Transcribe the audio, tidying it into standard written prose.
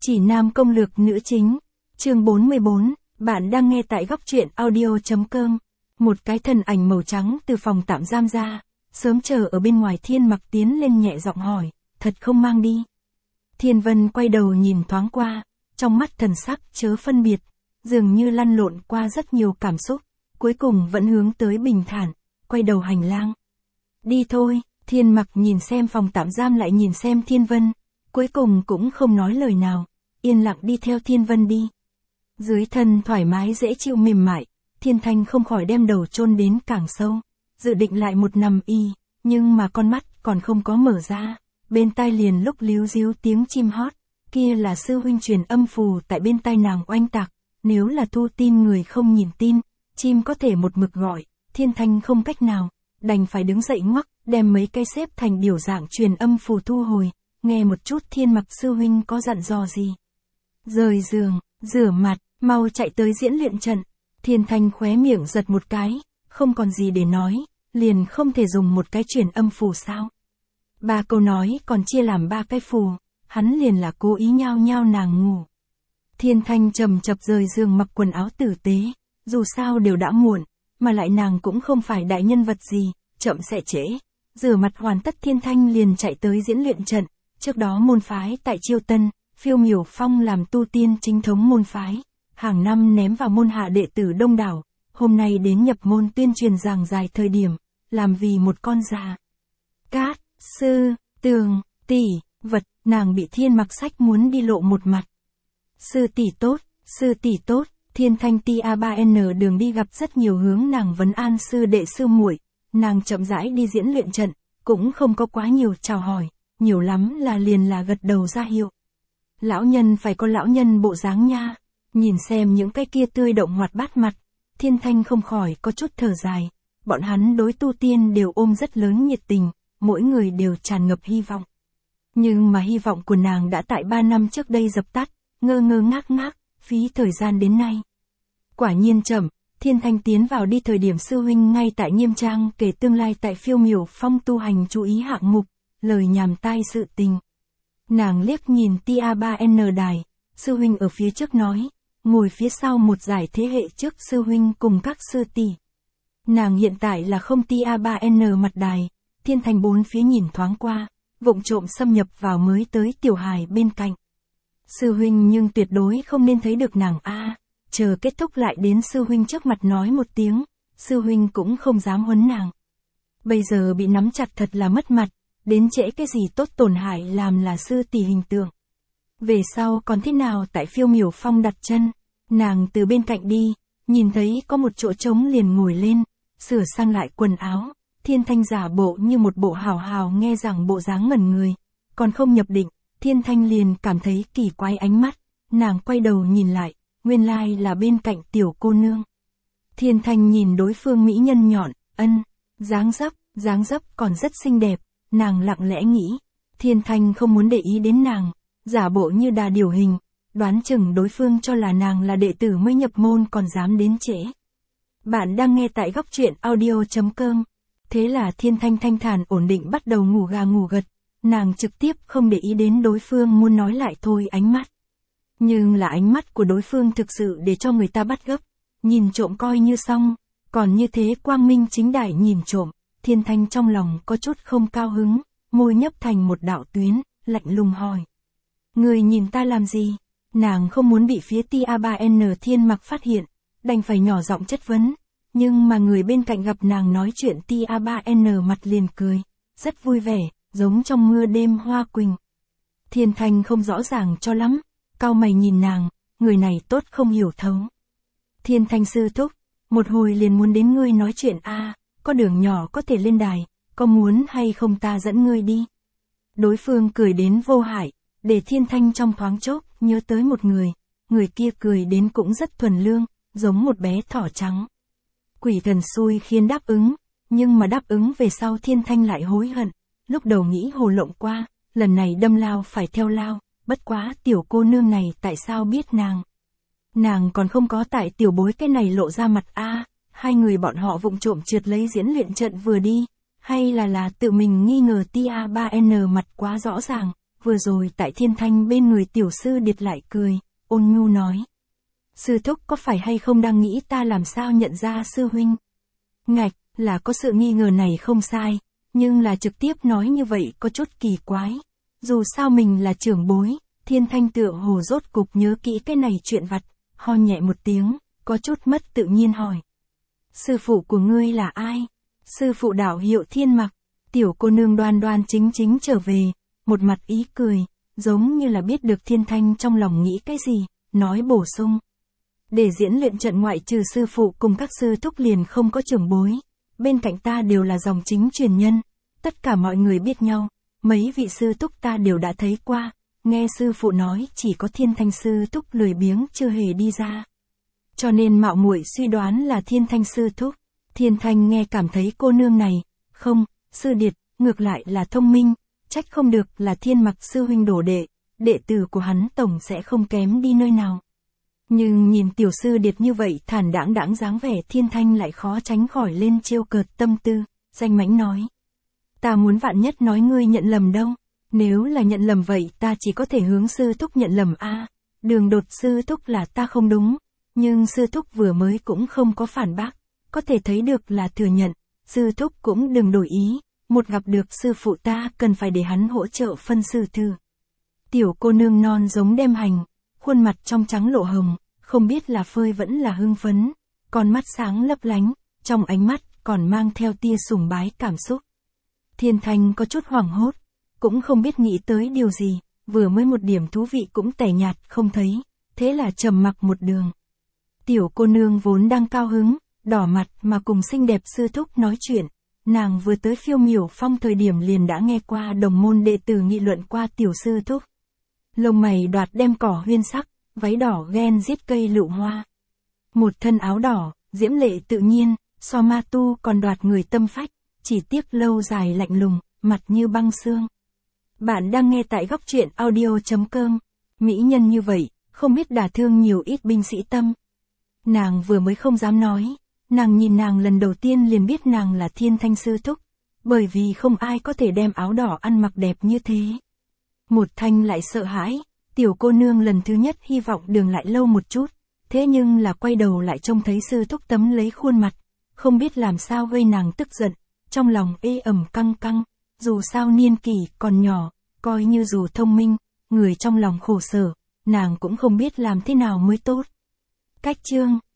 Chỉ nam công lược nữ chính. Chương 44, bạn đang nghe tại góc truyện audio.com. Một cái thân ảnh màu trắng từ phòng tạm giam ra, sớm chờ ở bên ngoài. Thiên Mặc tiến lên nhẹ giọng hỏi, thật không mang đi? Thiên Vân quay đầu nhìn thoáng qua, trong mắt thần sắc chớ phân biệt, dường như lăn lộn qua rất nhiều cảm xúc, cuối cùng vẫn hướng tới bình thản, quay đầu hành lang. Đi thôi. Thiên Mặc nhìn xem phòng tạm giam lại nhìn xem Thiên Vân, cuối cùng cũng không nói lời nào, yên lặng đi theo Thiên Vân đi. Dưới thân thoải mái dễ chịu mềm mại, Thiên Thanh không khỏi đem đầu chôn đến càng sâu, dự định lại một nằm y, nhưng mà con mắt còn không có mở ra, bên tai liền lúc líu ríu tiếng chim hót, kia là sư huynh truyền âm phù tại bên tai nàng oanh tạc, nếu là thu tin người không nhìn tin, chim có thể một mực gọi, Thiên Thanh không cách nào, đành phải đứng dậy ngoắc, đem mấy cây xếp thành biểu dạng truyền âm phù thu hồi, nghe một chút Thiên Mặc sư huynh có dặn dò gì. Rời giường, rửa mặt, mau chạy tới diễn luyện trận. Thiên Thanh khóe miệng giật một cái, không còn gì để nói, liền không thể dùng một cái truyền âm phù sao? 3 câu nói còn chia làm 3 cái phù, hắn liền là cố ý nhao nhao nàng ngủ. Thiên Thanh chậm chập rời giường mặc quần áo tử tế, dù sao đều đã muộn, mà lại nàng cũng không phải đại nhân vật gì, chậm sẽ trễ. Rửa mặt hoàn tất Thiên Thanh liền chạy tới diễn luyện trận, trước đó môn phái tại Chiêu Tân, Phiêu Miểu Phong làm tu tiên chính thống môn phái, hàng năm ném vào môn hạ đệ tử đông đảo, hôm nay đến nhập môn tuyên truyền giảng dài thời điểm, làm vì một con già. Cát, sư, tường, tỷ, vật, nàng bị Thiên Mặc sách muốn đi lộ một mặt. Sư tỷ tốt, Thiên Thanh tia 3N đường đi gặp rất nhiều hướng nàng vấn an sư đệ sư muội, nàng chậm rãi đi diễn luyện trận, cũng không có quá nhiều chào hỏi, nhiều lắm là liền là gật đầu ra hiệu. Lão nhân phải có lão nhân bộ dáng nha, nhìn xem những cái kia tươi động hoạt bát mặt, Thiên Thanh không khỏi có chút thở dài, bọn hắn đối tu tiên đều ôm rất lớn nhiệt tình, mỗi người đều tràn ngập hy vọng. Nhưng mà hy vọng của nàng đã tại 3 năm trước đây dập tắt, ngơ ngác, phí thời gian đến nay. Quả nhiên chậm, Thiên Thanh tiến vào đi thời điểm sư huynh ngay tại nghiêm trang kể tương lai tại Phiêu Miểu Phong tu hành chú ý hạng mục, lời nhảm tai sự tình. Nàng liếc nhìn tia 3N đài, sư huynh ở phía trước nói, ngồi phía sau một giải thế hệ trước sư huynh cùng các sư tỷ. Nàng hiện tại là không tia 3N mặt đài, Thiên Thanh bốn phía nhìn thoáng qua, vụng trộm xâm nhập vào mới tới tiểu hài bên cạnh. Sư huynh nhưng tuyệt đối không nên thấy được nàng a, chờ kết thúc lại đến sư huynh trước mặt nói một tiếng, sư huynh cũng không dám huấn nàng. Bây giờ bị nắm chặt thật là mất mặt, đến trễ cái gì tốt tổn hại làm là sư tỷ hình tượng. Về sau còn thế nào tại Phiêu Miểu Phong đặt chân, nàng từ bên cạnh đi, nhìn thấy có một chỗ trống liền ngồi lên, sửa sang lại quần áo, Thiên Thanh giả bộ như một bộ hào nghe rằng bộ dáng ngẩn người, còn không nhập định, Thiên Thanh liền cảm thấy kỳ quái ánh mắt, nàng quay đầu nhìn lại, nguyên lai là bên cạnh tiểu cô nương. Thiên Thanh nhìn đối phương mỹ nhân nhọn, dáng dấp còn rất xinh đẹp, nàng lặng lẽ nghĩ, Thiên Thanh không muốn để ý đến nàng, giả bộ như đà điểu hình, đoán chừng đối phương cho là nàng là đệ tử mới nhập môn còn dám đến trễ. Bạn đang nghe tại góc truyện audio.com. Thế là Thiên Thanh thanh thản ổn định bắt đầu ngủ gà ngủ gật, nàng trực tiếp không để ý đến đối phương muốn nói lại thôi ánh mắt. Nhưng là ánh mắt của đối phương thực sự để cho người ta bắt gấp, nhìn trộm coi như xong, còn như thế quang minh chính đại nhìn trộm, Thiên Thanh trong lòng có chút không cao hứng, môi nhấp thành một đạo tuyến, lạnh lùng hỏi. Người nhìn ta làm gì? Nàng không muốn bị phía tia 3N Thiên Mặc phát hiện, đành phải nhỏ giọng chất vấn, nhưng mà người bên cạnh gặp nàng nói chuyện tia 3N mặt liền cười, rất vui vẻ, giống trong mưa đêm hoa quỳnh. Thiên Thanh không rõ ràng cho lắm, cau mày nhìn nàng, người này tốt không hiểu thấu. Thiên Thanh sư thúc, một hồi liền muốn đến ngươi nói chuyện a, có đường nhỏ có thể lên đài, có muốn hay không ta dẫn ngươi đi. Đối phương cười đến vô hại, để Thiên Thanh trong thoáng chốc nhớ tới một người kia cười đến cũng rất thuần lương, giống một bé thỏ trắng. Quỷ thần xui khiến đáp ứng, nhưng mà đáp ứng về sau Thiên Thanh lại hối hận, lúc đầu nghĩ hồ lộng qua, lần này đâm lao phải theo lao, bất quá tiểu cô nương này tại sao biết nàng. Nàng còn không có tại tiểu bối cái này lộ ra mặt a, hai người bọn họ vụng trộm trượt lấy diễn luyện trận vừa đi, hay là tự mình nghi ngờ tia 3N mặt quá rõ ràng, vừa rồi tại Thiên Thanh bên người tiểu sư điệt lại cười, ôn nhu nói. Sư thúc có phải hay không đang nghĩ ta làm sao nhận ra sư huynh? Ngạch, là có sự nghi ngờ này không sai, nhưng là trực tiếp nói như vậy có chút kỳ quái. Dù sao mình là trưởng bối, Thiên Thanh tựa hồ rốt cục nhớ kỹ cái này chuyện vặt, ho nhẹ một tiếng, có chút mất tự nhiên hỏi. Sư phụ của ngươi là ai? Sư phụ đạo hiệu Thiên Mặc. Tiểu cô nương đoan đoan chính chính trở về, một mặt ý cười, giống như là biết được Thiên Thanh trong lòng nghĩ cái gì, nói bổ sung. Để diễn luyện trận ngoại trừ sư phụ cùng các sư thúc liền không có trưởng bối, bên cạnh ta đều là dòng chính truyền nhân, tất cả mọi người biết nhau, mấy vị sư thúc ta đều đã thấy qua, nghe sư phụ nói chỉ có Thiên Thanh sư thúc lười biếng chưa hề đi ra. Cho nên mạo muội suy đoán là Thiên Thanh sư thúc. Thiên Thanh nghe cảm thấy cô nương này, không, sư điệt, ngược lại là thông minh, trách không được là Thiên Mặc sư huynh đổ đệ tử của hắn tổng sẽ không kém đi nơi nào. Nhưng nhìn tiểu sư điệt như vậy thản đãng dáng vẻ Thiên Thanh lại khó tránh khỏi lên trêu cợt tâm tư, danh mãnh nói. Ta muốn vạn nhất nói ngươi nhận lầm đâu, nếu là nhận lầm vậy ta chỉ có thể hướng sư thúc nhận lầm a. Đường Đột sư thúc là ta không đúng, nhưng sư thúc vừa mới cũng không có phản bác, có thể thấy được là thừa nhận, sư thúc cũng đừng đổi ý, một gặp được sư phụ ta cần phải để hắn hỗ trợ phân sư thư. Tiểu cô nương non giống đem hành, khuôn mặt trong trắng lộ hồng, không biết là phơi vẫn là hưng phấn, con mắt sáng lấp lánh, trong ánh mắt còn mang theo tia sùng bái cảm xúc. Thiên Thanh có chút hoảng hốt, cũng không biết nghĩ tới điều gì, vừa mới một điểm thú vị cũng tẻ nhạt không thấy, thế là trầm mặc một đường. Tiểu cô nương vốn đang cao hứng, đỏ mặt mà cùng xinh đẹp sư thúc nói chuyện, nàng vừa tới Phiêu Miểu Phong thời điểm liền đã nghe qua đồng môn đệ tử nghị luận qua tiểu sư thúc. Lông mày đoạt đem cỏ huyên sắc, váy đỏ ghen giết cây lựu hoa. Một thân áo đỏ, diễm lệ tự nhiên, so ma tu còn đoạt người tâm phách, chỉ tiếc lâu dài lạnh lùng, mặt như băng xương. Bạn đang nghe tại góc truyện audio.com, mỹ nhân như vậy, không biết đả thương nhiều ít binh sĩ tâm. Nàng vừa mới không dám nói, nàng nhìn nàng lần đầu tiên liền biết nàng là Thiên Thanh sư thúc, bởi vì không ai có thể đem áo đỏ ăn mặc đẹp như thế. Một Thanh lại sợ hãi, tiểu cô nương lần thứ nhất hy vọng đường lại lâu một chút, thế nhưng là quay đầu lại trông thấy sư thúc tấm lấy khuôn mặt, không biết làm sao gây nàng tức giận, trong lòng ê ẩm căng căng, dù sao niên kỷ còn nhỏ, coi như dù thông minh, người trong lòng khổ sở, nàng cũng không biết làm thế nào mới tốt. Cách chương